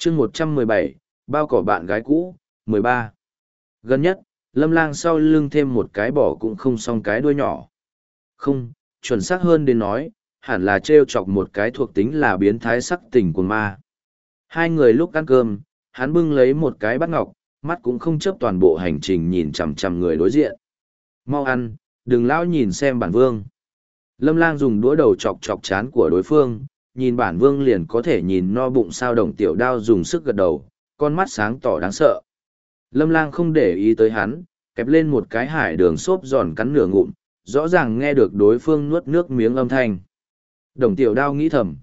chương 117, bao cỏ bạn gái cũ, 13. Gần nhất, Lâm Lang sau lưng thêm một cái bỏ cũng không xong cái đuôi nhỏ. Không, chuẩn xác hơn đến nói, hẳn là trêu chọc một cái thuộc tính là biến thái sắc tình của ma. Hai người lúc ăn cơm, hắn bưng lấy một cái bát ngọc, mắt cũng không chớp toàn bộ hành trình nhìn chằm chằm người đối diện. Mau ăn, đừng lão nhìn xem bản vương. Lâm Lang dùng đũa đầu chọc chọc chán của đối phương, nhìn bản vương liền có thể nhìn no bụng sao Đồng Tiểu Đao dùng sức gật đầu, con mắt sáng tỏ đáng sợ. Lâm Lang không để ý tới hắn, kẹp lên một cái hải đường xốp giòn cắn nửa ngụm, rõ ràng nghe được đối phương nuốt nước miếng âm thanh. Đồng Tiểu Đao nghĩ thầm,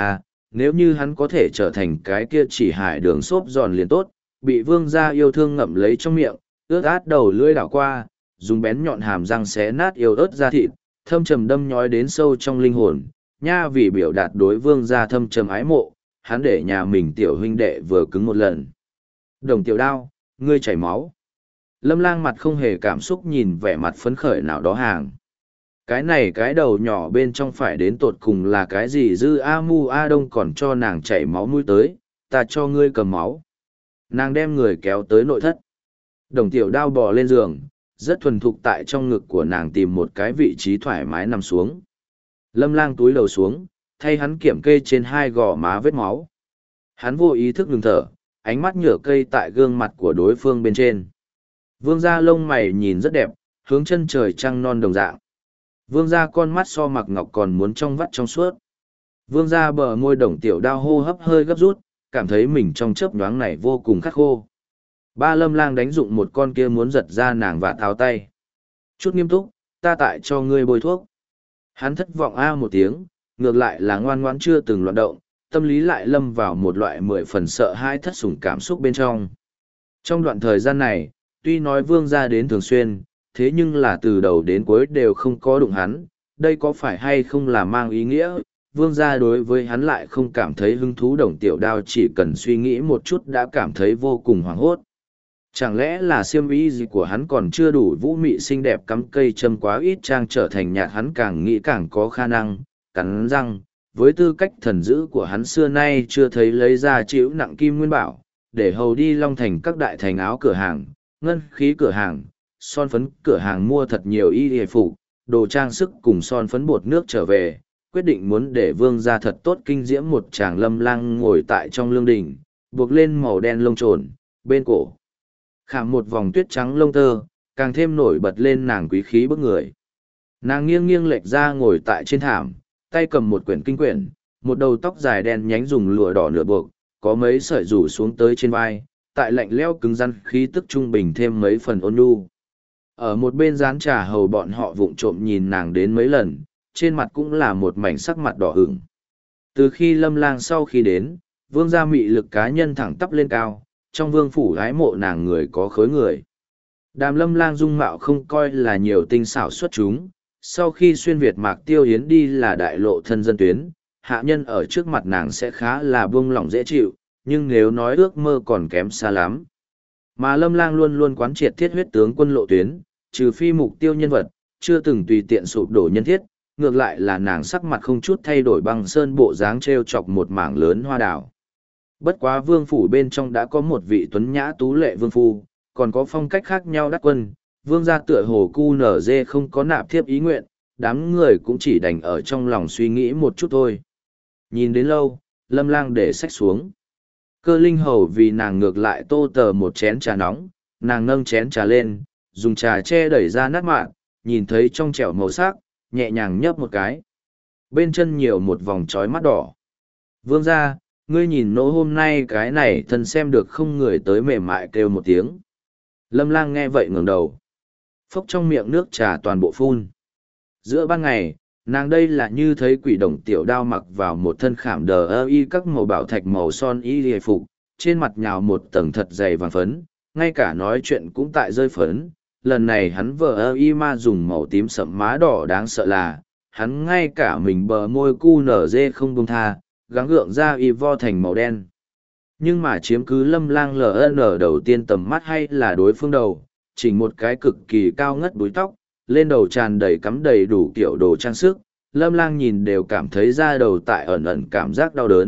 nếu như hắn có thể trở thành cái kia chỉ hải đường xốp giòn liền tốt, bị vương gia yêu thương ngậm lấy trong miệng, ướt át đầu lưỡi đảo qua, dùng bén nhọn hàm răng xé nát yêu ớt da thịt, thâm trầm đâm nhói đến sâu trong linh hồn, nha vì biểu đạt đối vương gia thâm trầm ái mộ, hắn để nhà mình tiểu huynh đệ vừa cứng một lần. Đồng Tiểu Đao, ngươi chảy máu. Lâm Lang mặt không hề cảm xúc nhìn vẻ mặt phấn khởi nào đó hàng. Cái này cái đầu nhỏ bên trong phải đến tột cùng là cái gì dư A Mu A Đông còn cho nàng chảy máu mũi tới, ta cho ngươi cầm máu. Nàng đem người kéo tới nội thất. Đồng Tiểu Đao bò lên giường, rất thuần thục tại trong ngực của nàng tìm một cái vị trí thoải mái nằm xuống. Lâm Lang túi đầu xuống, thay hắn kiểm kê trên hai gò má vết máu. Hắn vô ý thức ngừng thở, ánh mắt nhựa cây tại gương mặt của đối phương bên trên. Vương gia lông mày nhìn rất đẹp, hướng chân trời trăng non đồng dạng. Vương gia con mắt so mặc ngọc còn muốn trong vắt trong suốt. Vương gia bờ môi Đồng Tiểu Đao hô hấp hơi gấp rút, cảm thấy mình trong chớp nhoáng này vô cùng khắc khô. Ba Lâm Lang đánh dụng một con kia muốn giật ra nàng và tháo tay. Chút nghiêm túc, ta tại cho ngươi bôi thuốc. Hắn thất vọng một tiếng, ngược lại là ngoan ngoãn chưa từng loạn động, tâm lý lại lâm vào một loại 10 phần sợ hãi thất sủng cảm xúc bên trong. Trong đoạn thời gian này, tuy nói vương gia đến thường xuyên, thế nhưng là từ đầu đến cuối đều không có đụng hắn, đây có phải hay không là mang ý nghĩa, vương gia đối với hắn lại không cảm thấy hứng thú. Đồng Tiểu Đao chỉ cần suy nghĩ một chút đã cảm thấy vô cùng hoảng hốt. Chẳng lẽ là xiêm y gì của hắn còn chưa đủ vũ mị xinh đẹp cắm cây châm quá ít trang trở thành nhạt, hắn càng nghĩ càng có khả năng, cắn răng, với tư cách thần dữ của hắn xưa nay chưa thấy lấy ra chịu nặng kim nguyên bảo, để hầu đi Long Thành các đại thành áo cửa hàng, ngân khí cửa hàng, son phấn cửa hàng mua thật nhiều y hề phục, đồ trang sức cùng son phấn bột nước trở về, quyết định muốn để vương gia thật tốt kinh diễm một chàng. Lâm Lang ngồi tại trong lương đình, buộc lên màu đen lông trồn, bên cổ khảm một vòng tuyết trắng lông tơ, càng thêm nổi bật lên nàng quý khí bức người. Nàng nghiêng nghiêng lệch ra ngồi tại trên thảm, tay cầm một quyển kinh quyển, một đầu tóc dài đen nhánh dùng lụa đỏ nửa buộc, có mấy sợi rủ xuống tới trên vai, tại lạnh lẽo cứng rắn khí tức trung bình thêm mấy phần ôn nhu. Ở một bên gián trà hầu bọn họ vụng trộm nhìn nàng đến mấy lần, trên mặt cũng là một mảnh sắc mặt đỏ ửng. Từ khi Lâm Lang sau khi đến, vương gia mị lực cá nhân thẳng tắp lên cao, trong vương phủ gái mộ nàng người có khối người. Đàm Lâm Lang dung mạo không coi là nhiều tinh xảo xuất chúng, sau khi xuyên Việt Mạc Tiêu Hiến đi là đại lộ thân dân tuyến, hạ nhân ở trước mặt nàng sẽ khá là buông lỏng dễ chịu, nhưng nếu nói ước mơ còn kém xa lắm. Mà Lâm Lang luôn luôn quán triệt thiết huyết tướng quân lộ tuyến, trừ phi mục tiêu nhân vật, chưa từng tùy tiện sụp đổ nhân thiết, ngược lại là nàng sắc mặt không chút thay đổi băng sơn bộ dáng treo chọc một mảng lớn hoa đào. Bất quá vương phủ bên trong đã có một vị tuấn nhã tú lệ vương phu, còn có phong cách khác nhau đắc quân, vương gia tựa hồ cu nở dê không có nạp thiếp ý nguyện, đám người cũng chỉ đành ở trong lòng suy nghĩ một chút thôi. Nhìn đến lâu, Lâm Lang để sách xuống. Cơ linh hầu vì nàng ngược lại tô tờ một chén trà nóng, nàng nâng chén trà lên, dùng trà che đẩy ra nát mạn, nhìn thấy trong trẻo màu sắc, nhẹ nhàng nhấp một cái. Bên chân nhiều một vòng trói mắt đỏ. Vương gia, ngươi nhìn nỗ hôm nay cái này thân xem được không, người tới mềm mại kêu một tiếng. Lâm Lang nghe vậy ngẩng đầu. Phốc trong miệng nước trà toàn bộ phun. Giữa ban ngày, nàng đây là như thấy quỷ. Đồng Tiểu Đao mặc vào một thân khảm đờ ơ y các màu bảo thạch màu son y hề phục, trên mặt nhào một tầng thật dày vàng phấn, ngay cả nói chuyện cũng tại rơi phấn. Lần này hắn vờ ơ y ma dùng màu tím sậm má đỏ, đáng sợ là hắn ngay cả mình bờ môi cu nở dê không buông tha, gắng gượng ra y vo thành màu đen. Nhưng mà chiếm cứ Lâm Lang LN đầu tiên tầm mắt hay là đối phương đầu, chỉnh một cái cực kỳ cao ngất búi tóc, lên đầu tràn đầy cắm đầy đủ kiểu đồ trang sức. Lâm Lang nhìn đều cảm thấy da đầu tại ẩn ẩn cảm giác đau đớn,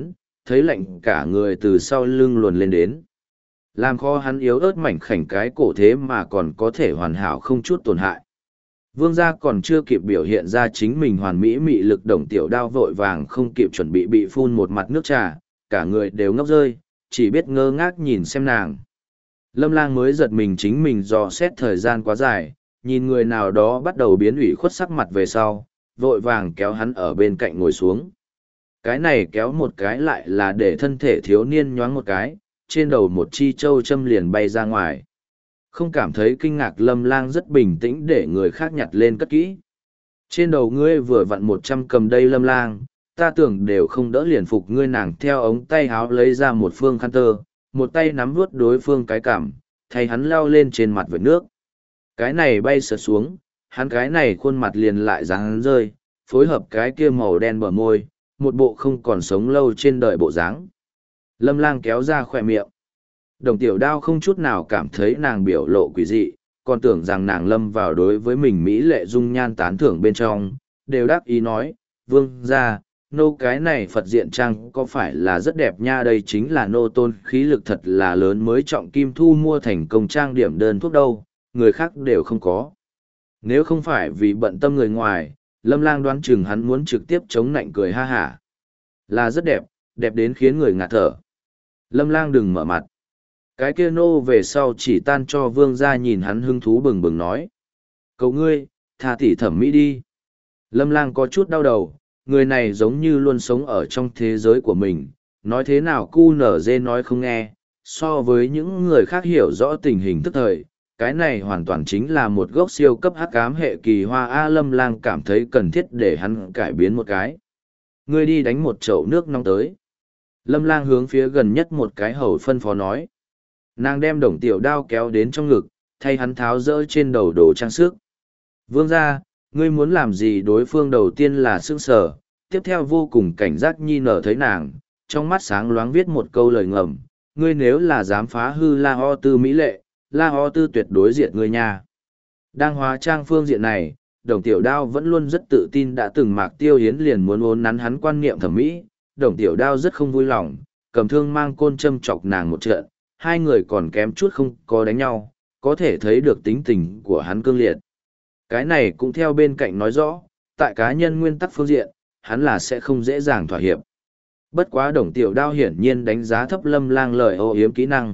thấy lạnh cả người từ sau lưng luồn lên đến. Làm khó hắn yếu ớt mảnh khảnh cái cổ thế mà còn có thể hoàn hảo không chút tổn hại. Vương gia còn chưa kịp biểu hiện ra chính mình hoàn mỹ mị lực, Đồng Tiểu Đao vội vàng không kịp chuẩn bị phun một mặt nước trà, cả người đều ngốc rơi, chỉ biết ngơ ngác nhìn xem nàng. Lâm Lang mới giật mình chính mình dò xét thời gian quá dài, nhìn người nào đó bắt đầu biến ủy khuất sắc mặt về sau, vội vàng kéo hắn ở bên cạnh ngồi xuống. Cái này kéo một cái lại là để thân thể thiếu niên nhoáng một cái, trên đầu một chi châu châm liền bay ra ngoài. Không cảm thấy kinh ngạc, Lâm Lang rất bình tĩnh để người khác nhặt lên cất kỹ. Trên đầu ngươi vừa vặn 100 cầm đây Lâm Lang, ta tưởng đều không đỡ liền phục ngươi. Nàng theo ống tay háo lấy ra một phương khăn tơ, một tay nắm vuốt đối phương cái cảm, thay hắn lao lên trên mặt vệt nước. Cái này bay sượt xuống, hắn cái này khuôn mặt liền lại dáng rơi, phối hợp cái kia màu đen bờ môi, một bộ không còn sống lâu trên đời bộ dáng. Lâm Lang kéo ra khỏe miệng. Đồng Tiểu Đao không chút nào cảm thấy nàng biểu lộ quỷ dị, còn tưởng rằng nàng lâm vào đối với mình mỹ lệ dung nhan tán thưởng bên trong, đều đáp ý nói, vương gia, nô cái này Phật diện trang có phải là rất đẹp nha, đây chính là nô tôn khí lực thật là lớn mới trọng kim thu mua thành công trang điểm đơn thuốc đâu, người khác đều không có. Nếu không phải vì bận tâm người ngoài, Lâm Lang đoán chừng hắn muốn trực tiếp chống nạnh cười ha hả. Là rất đẹp, đẹp đến khiến người ngạt thở. Lâm Lang đừng mở mặt. Cái kia nô về sau chỉ tan cho vương gia nhìn hắn hứng thú bừng bừng nói. Cậu ngươi, tha tỷ thẩm mỹ đi. Lâm Lang có chút đau đầu, người này giống như luôn sống ở trong thế giới của mình, nói thế nào cu nở dê nói không nghe, so với những người khác hiểu rõ tình hình tức thời, cái này hoàn toàn chính là một gốc siêu cấp hắc ám hệ kỳ hoa A. Lâm Lang cảm thấy cần thiết để hắn cải biến một cái. Ngươi đi đánh một chậu nước nóng tới. Lâm Lang hướng phía gần nhất một cái hầu phân phó nói. Nàng đem Đồng Tiểu Đao kéo đến trong ngực, thay hắn tháo rỡ trên đầu đồ trang sức. Vương gia, ngươi muốn làm gì? Đối phương đầu tiên là sững sờ, tiếp theo vô cùng cảnh giác nhi nở thấy nàng, trong mắt sáng loáng viết một câu lời ngầm, ngươi nếu là dám phá hư La Ho Tư mỹ lệ, La Ho Tư tuyệt đối diệt ngươi nha. Đang hóa trang phương diện này, Đồng Tiểu Đao vẫn luôn rất tự tin, đã từng Mạc Tiêu Hiến liền muốn uốn nắn hắn quan niệm thẩm mỹ, Đồng Tiểu Đao rất không vui lòng, cầm thương mang côn châm chọc nàng một trận, hai người còn kém chút không có đánh nhau, có thể thấy được tính tình của hắn cương liệt. Cái này cũng theo bên cạnh nói rõ, tại cá nhân nguyên tắc phương diện, hắn là sẽ không dễ dàng thỏa hiệp. Bất quá Đồng Tiểu Đao hiển nhiên đánh giá thấp Lâm Lang lời ô yếm kỹ năng.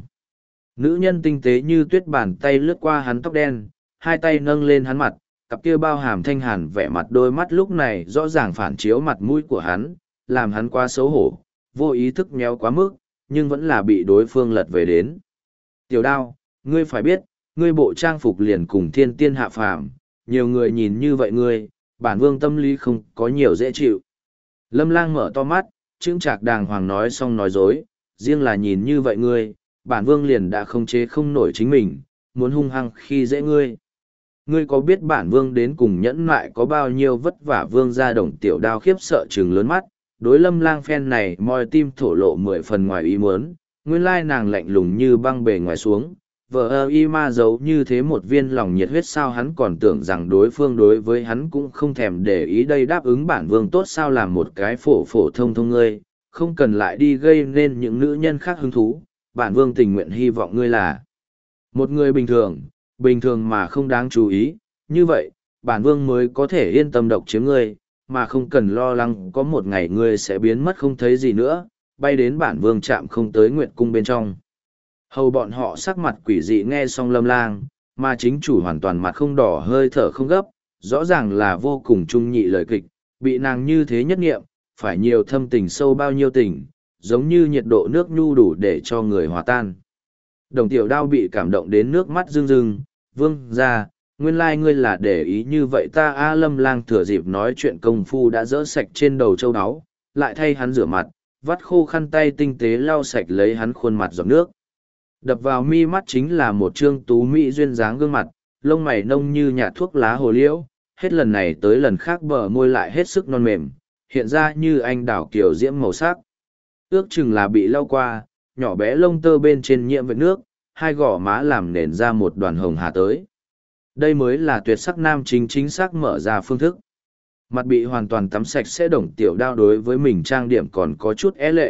Nữ nhân tinh tế như tuyết, bàn tay lướt qua hắn tóc đen, hai tay nâng lên hắn mặt, cặp kia bao hàm thanh hàn vẻ mặt, đôi mắt lúc này rõ ràng phản chiếu mặt mũi của hắn, làm hắn quá xấu hổ, vô ý thức méo quá mức, nhưng vẫn là bị đối phương lật về đến. Tiểu Đao, ngươi phải biết, ngươi bộ trang phục liền cùng thiên tiên hạ phàm, nhiều người nhìn như vậy ngươi, bản vương tâm lý không có nhiều dễ chịu. Lâm Lang mở to mắt, chững chạc đàng hoàng nói xong nói dối, riêng là nhìn như vậy ngươi, bản vương liền đã không chế không nổi chính mình, muốn hung hăng khi dễ ngươi. Ngươi có biết bản vương đến cùng nhẫn nại có bao nhiêu vất vả? Vương gia Đồng Tiểu Đao khiếp sợ trừng lớn mắt, đối Lâm Lang phen này moi tim thổ lộ 10 phần ngoài ý muốn, nguyên lai nàng lạnh lùng như băng bề ngoài xuống, vờ y ma giấu như thế một viên lòng nhiệt huyết, sao hắn còn tưởng rằng đối phương đối với hắn cũng không thèm để ý. Đây đáp ứng bản vương tốt sao, làm một cái phổ phổ thông thông ngươi, không cần lại đi gây nên những nữ nhân khác hứng thú, bản vương tình nguyện hy vọng ngươi là một người bình thường mà không đáng chú ý, như vậy, bản vương mới có thể yên tâm độc chiếm ngươi, mà không cần lo lắng có một ngày ngươi sẽ biến mất không thấy gì nữa, bay đến bản vương chạm không tới nguyệt cung bên trong. Hầu bọn họ sắc mặt quỷ dị nghe xong Lâm Lang, mà chính chủ hoàn toàn mặt không đỏ hơi thở không gấp, rõ ràng là vô cùng trung nhị lời kịch, bị nàng như thế nhất nghiệm, phải nhiều thâm tình sâu bao nhiêu tình, giống như nhiệt độ nước nhu đủ để cho người hòa tan. Đồng Tiểu Đao bị cảm động đến nước mắt rưng rưng, vương ra, nguyên lai ngươi là để ý như vậy ta. A. Lâm Lang thừa dịp nói chuyện công phu đã dỡ sạch trên đầu châu áo, lại thay hắn rửa mặt, vắt khô khăn tay tinh tế lau sạch lấy hắn khuôn mặt giọt nước. Đập vào mi mắt chính là một trương tú mỹ duyên dáng gương mặt, lông mày nông như nhạt thuốc lá hồ liễu, hết lần này tới lần khác bờ môi lại hết sức non mềm, hiện ra như anh đào kiều diễm màu sắc. Ước chừng là bị lau qua, nhỏ bé lông tơ bên trên nhiễm vệt nước, hai gò má làm nền ra một đoàn hồng hà tới. Đây mới là tuyệt sắc nam chính chính xác mở ra phương thức. Mặt bị hoàn toàn tắm sạch sẽ. Đồng Tiểu Đao đối với mình trang điểm còn có chút é lệ,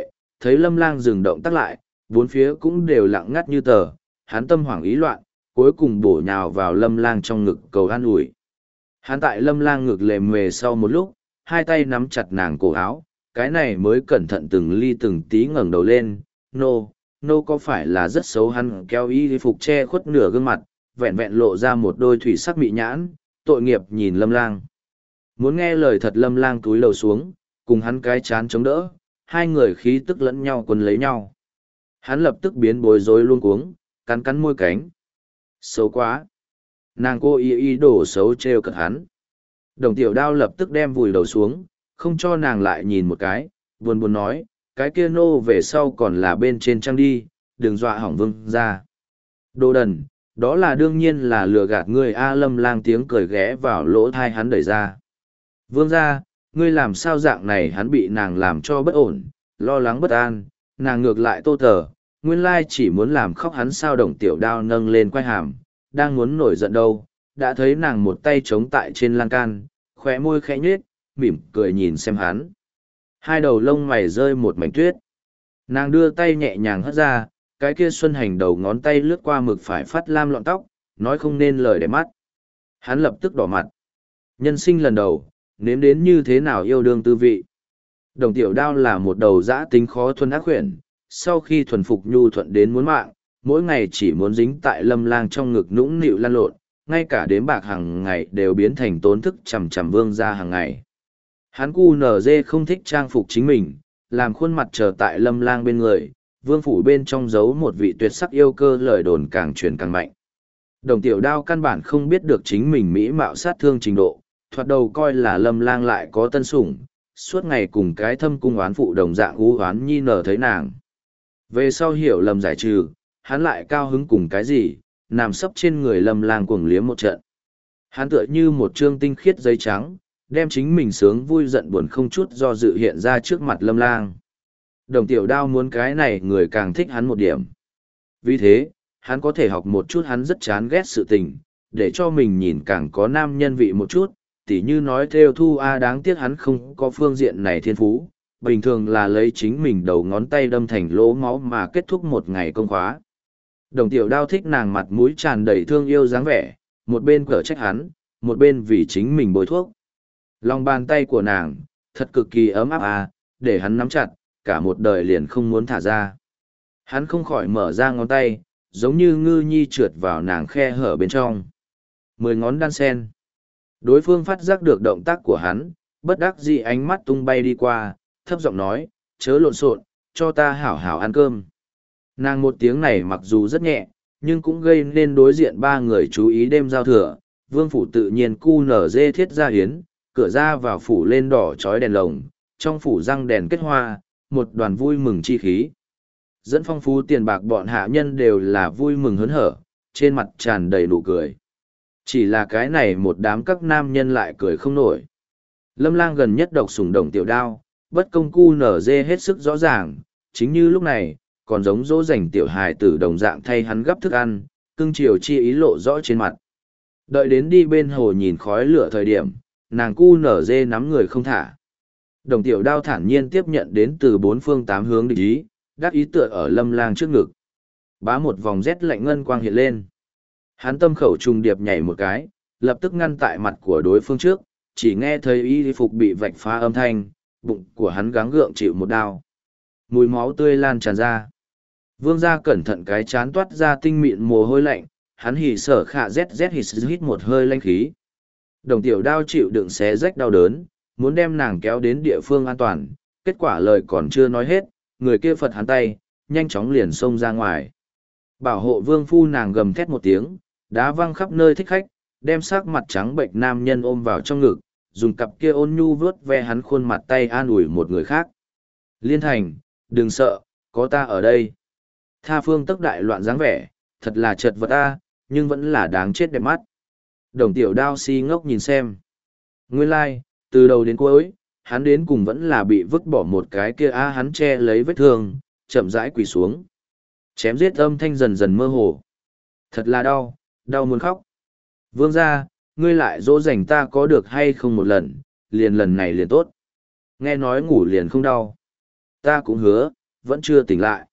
thấy Lâm Lang dừng động tác lại, bốn phía cũng đều lặng ngắt như tờ, hắn tâm hoảng ý loạn, cuối cùng bổ nhào vào Lâm Lang trong ngực cầu an ủi. Hắn tại Lâm Lang ngực lềm mề sau một lúc, hai tay nắm chặt nàng cổ áo, cái này mới cẩn thận từng ly từng tí ngẩng đầu lên. Nô có phải là rất xấu? Hắn kéo y phục che khuất nửa gương mặt, vẹn vẹn lộ ra một đôi thủy sắc mị nhãn, tội nghiệp nhìn Lâm Lang. Muốn nghe lời thật, Lâm Lang cúi đầu xuống, cùng hắn cái chán chống đỡ, hai người khí tức lẫn nhau quấn lấy nhau. Hắn lập tức biến bối rối luống cuống, cắn cắn môi cánh. Xấu quá! Nàng cô ý đồ xấu trêu cợt hắn. Đồng Tiểu Đao lập tức đem vùi đầu xuống, không cho nàng lại nhìn một cái, buồn buồn nói, cái kia nô về sau còn là bên trên trăng đi, đừng dọa hỏng Vương ra. Đồ đần, đó là đương nhiên là lừa gạt ngươi. A Lâm Lang tiếng cười ghé vào lỗ thai hắn đẩy ra. Vương ra, ngươi làm sao dạng này? Hắn bị nàng làm cho bất ổn, lo lắng bất an, nàng ngược lại tô tờ, nguyên lai chỉ muốn làm khóc hắn sao? Đồng Tiểu Đao nâng lên quai hàm, đang muốn nổi giận đâu, đã thấy nàng một tay chống tại trên lan can, khóe môi khẽ nhếch, mỉm cười nhìn xem hắn. Hai đầu lông mày rơi một mảnh tuyết. Nàng đưa tay nhẹ nhàng hất ra, cái kia Xuân Hành đầu ngón tay lướt qua mực phải phát lam lọn tóc, nói không nên lời để mắt. Hắn lập tức đỏ mặt. Nhân sinh lần đầu, nếm đến như thế nào yêu đương tư vị. Đồng Tiểu Đao là một đầu dã tính khó thuần ác quyển, sau khi thuần phục nhu thuận đến muốn mạng, mỗi ngày chỉ muốn dính tại Lâm Lang trong ngực nũng nịu lăn lộn, ngay cả đếm bạc hàng ngày đều biến thành tốn thức chằm chằm Vương ra hàng ngày. Hắn cu nở dê không thích trang phục chính mình, làm khuôn mặt chờ tại Lâm Lang bên người, Vương phủ bên trong giấu một vị tuyệt sắc yêu cơ, lời đồn càng truyền càng mạnh. Đồng Tiểu Đao căn bản không biết được chính mình mỹ mạo sát thương trình độ, thoạt đầu coi là Lâm Lang lại có tân sủng, suốt ngày cùng cái thâm cung oán phụ đồng dạng ú oán nhi nở thấy nàng. Về sau hiểu lầm giải trừ, hắn lại cao hứng cùng cái gì, nằm sấp trên người Lâm Lang cuồng liếm một trận. Hắn tựa như một trương tinh khiết giấy trắng, đem chính mình sướng vui giận buồn không chút do dự hiện ra trước mặt Lâm Lang. Đồng Tiểu Đao muốn cái này người càng thích hắn một điểm. Vì thế, hắn có thể học một chút hắn rất chán ghét sự tình, để cho mình nhìn càng có nam nhân vị một chút, tỉ như nói theo thu đáng tiếc hắn không có phương diện này thiên phú, bình thường là lấy chính mình đầu ngón tay đâm thành lỗ máu mà kết thúc một ngày công khóa. Đồng Tiểu Đao thích nàng mặt mũi tràn đầy thương yêu dáng vẻ, một bên cở trách hắn, một bên vì chính mình bôi thuốc. Lòng bàn tay của nàng, thật cực kỳ ấm áp để hắn nắm chặt, cả một đời liền không muốn thả ra. Hắn không khỏi mở ra ngón tay, giống như ngư nhi trượt vào nàng khe hở bên trong. 10 ngón đan sen. Đối phương phát giác được động tác của hắn, bất đắc dĩ ánh mắt tung bay đi qua, thấp giọng nói, chớ lộn xộn, cho ta hảo hảo ăn cơm. Nàng một tiếng này mặc dù rất nhẹ, nhưng cũng gây nên đối diện ba người chú ý. Đêm giao thừa, Vương phủ tự nhiên cu nở dê thiết ra hiến, cửa ra vào phủ lên đỏ chói đèn lồng, trong phủ răng đèn kết hoa, một đoàn vui mừng chi khí. Dẫn phong phú tiền bạc bọn hạ nhân đều là vui mừng hớn hở, trên mặt tràn đầy nụ cười. Chỉ là cái này một đám các nam nhân lại cười không nổi. Lâm Lang gần nhất độc sủng Đồng Tiểu Đao, bất công cu nở dê hết sức rõ ràng, chính như lúc này, còn giống dỗ dành tiểu hài tử đồng dạng thay hắn gấp thức ăn, cưng chiều chi ý lộ rõ trên mặt. Đợi đến đi bên hồ nhìn khói lửa thời điểm, nàng cu nở dê nắm người không thả. Đồng Tiểu Đao thản nhiên tiếp nhận đến từ 4 phương 8 hướng địch ý, đắc ý tựa ở Lâm Lang trước ngực. Bá một vòng rét lạnh ngân quang hiện lên. Hắn tâm khẩu trùng điệp nhảy một cái, lập tức ngăn tại mặt của đối phương trước, chỉ nghe thấy y phục bị vạch phá âm thanh, bụng của hắn gắng gượng chịu một đao. Mùi máu tươi lan tràn ra. Vương gia cẩn thận cái chán toát ra tinh mịn mồ hôi lạnh, hắn hỉ sở khạ rét hít một hơi lanh khí. Đồng Tiểu Đao chịu đựng xé rách đau đớn, muốn đem nàng kéo đến địa phương an toàn, kết quả lời còn chưa nói hết, người kia phật hắn tay, nhanh chóng liền xông ra ngoài. Bảo hộ vương phu nàng gầm thét một tiếng, đá văng khắp nơi thích khách, đem sắc mặt trắng bệnh nam nhân ôm vào trong ngực, dùng cặp kia ôn nhu vớt ve hắn khuôn mặt tay an ủi một người khác. Liên Thành, đừng sợ, có ta ở đây. Tha phương tức đại loạn dáng vẻ, thật là chật vật nhưng vẫn là đáng chết đẹp mắt. Đồng Tiểu Đao si ngốc nhìn xem. Nguyên lai, từ đầu đến cuối, hắn đến cùng vẫn là bị vứt bỏ một cái kia hắn che lấy vết thương, chậm rãi quỳ xuống. Chém giết âm thanh dần dần mơ hồ. Thật là đau, đau muốn khóc. Vương gia, ngươi lại dỗ dành ta có được hay không một lần, liền lần này liền tốt. Nghe nói ngủ liền không đau. Ta cũng hứa, vẫn chưa tỉnh lại.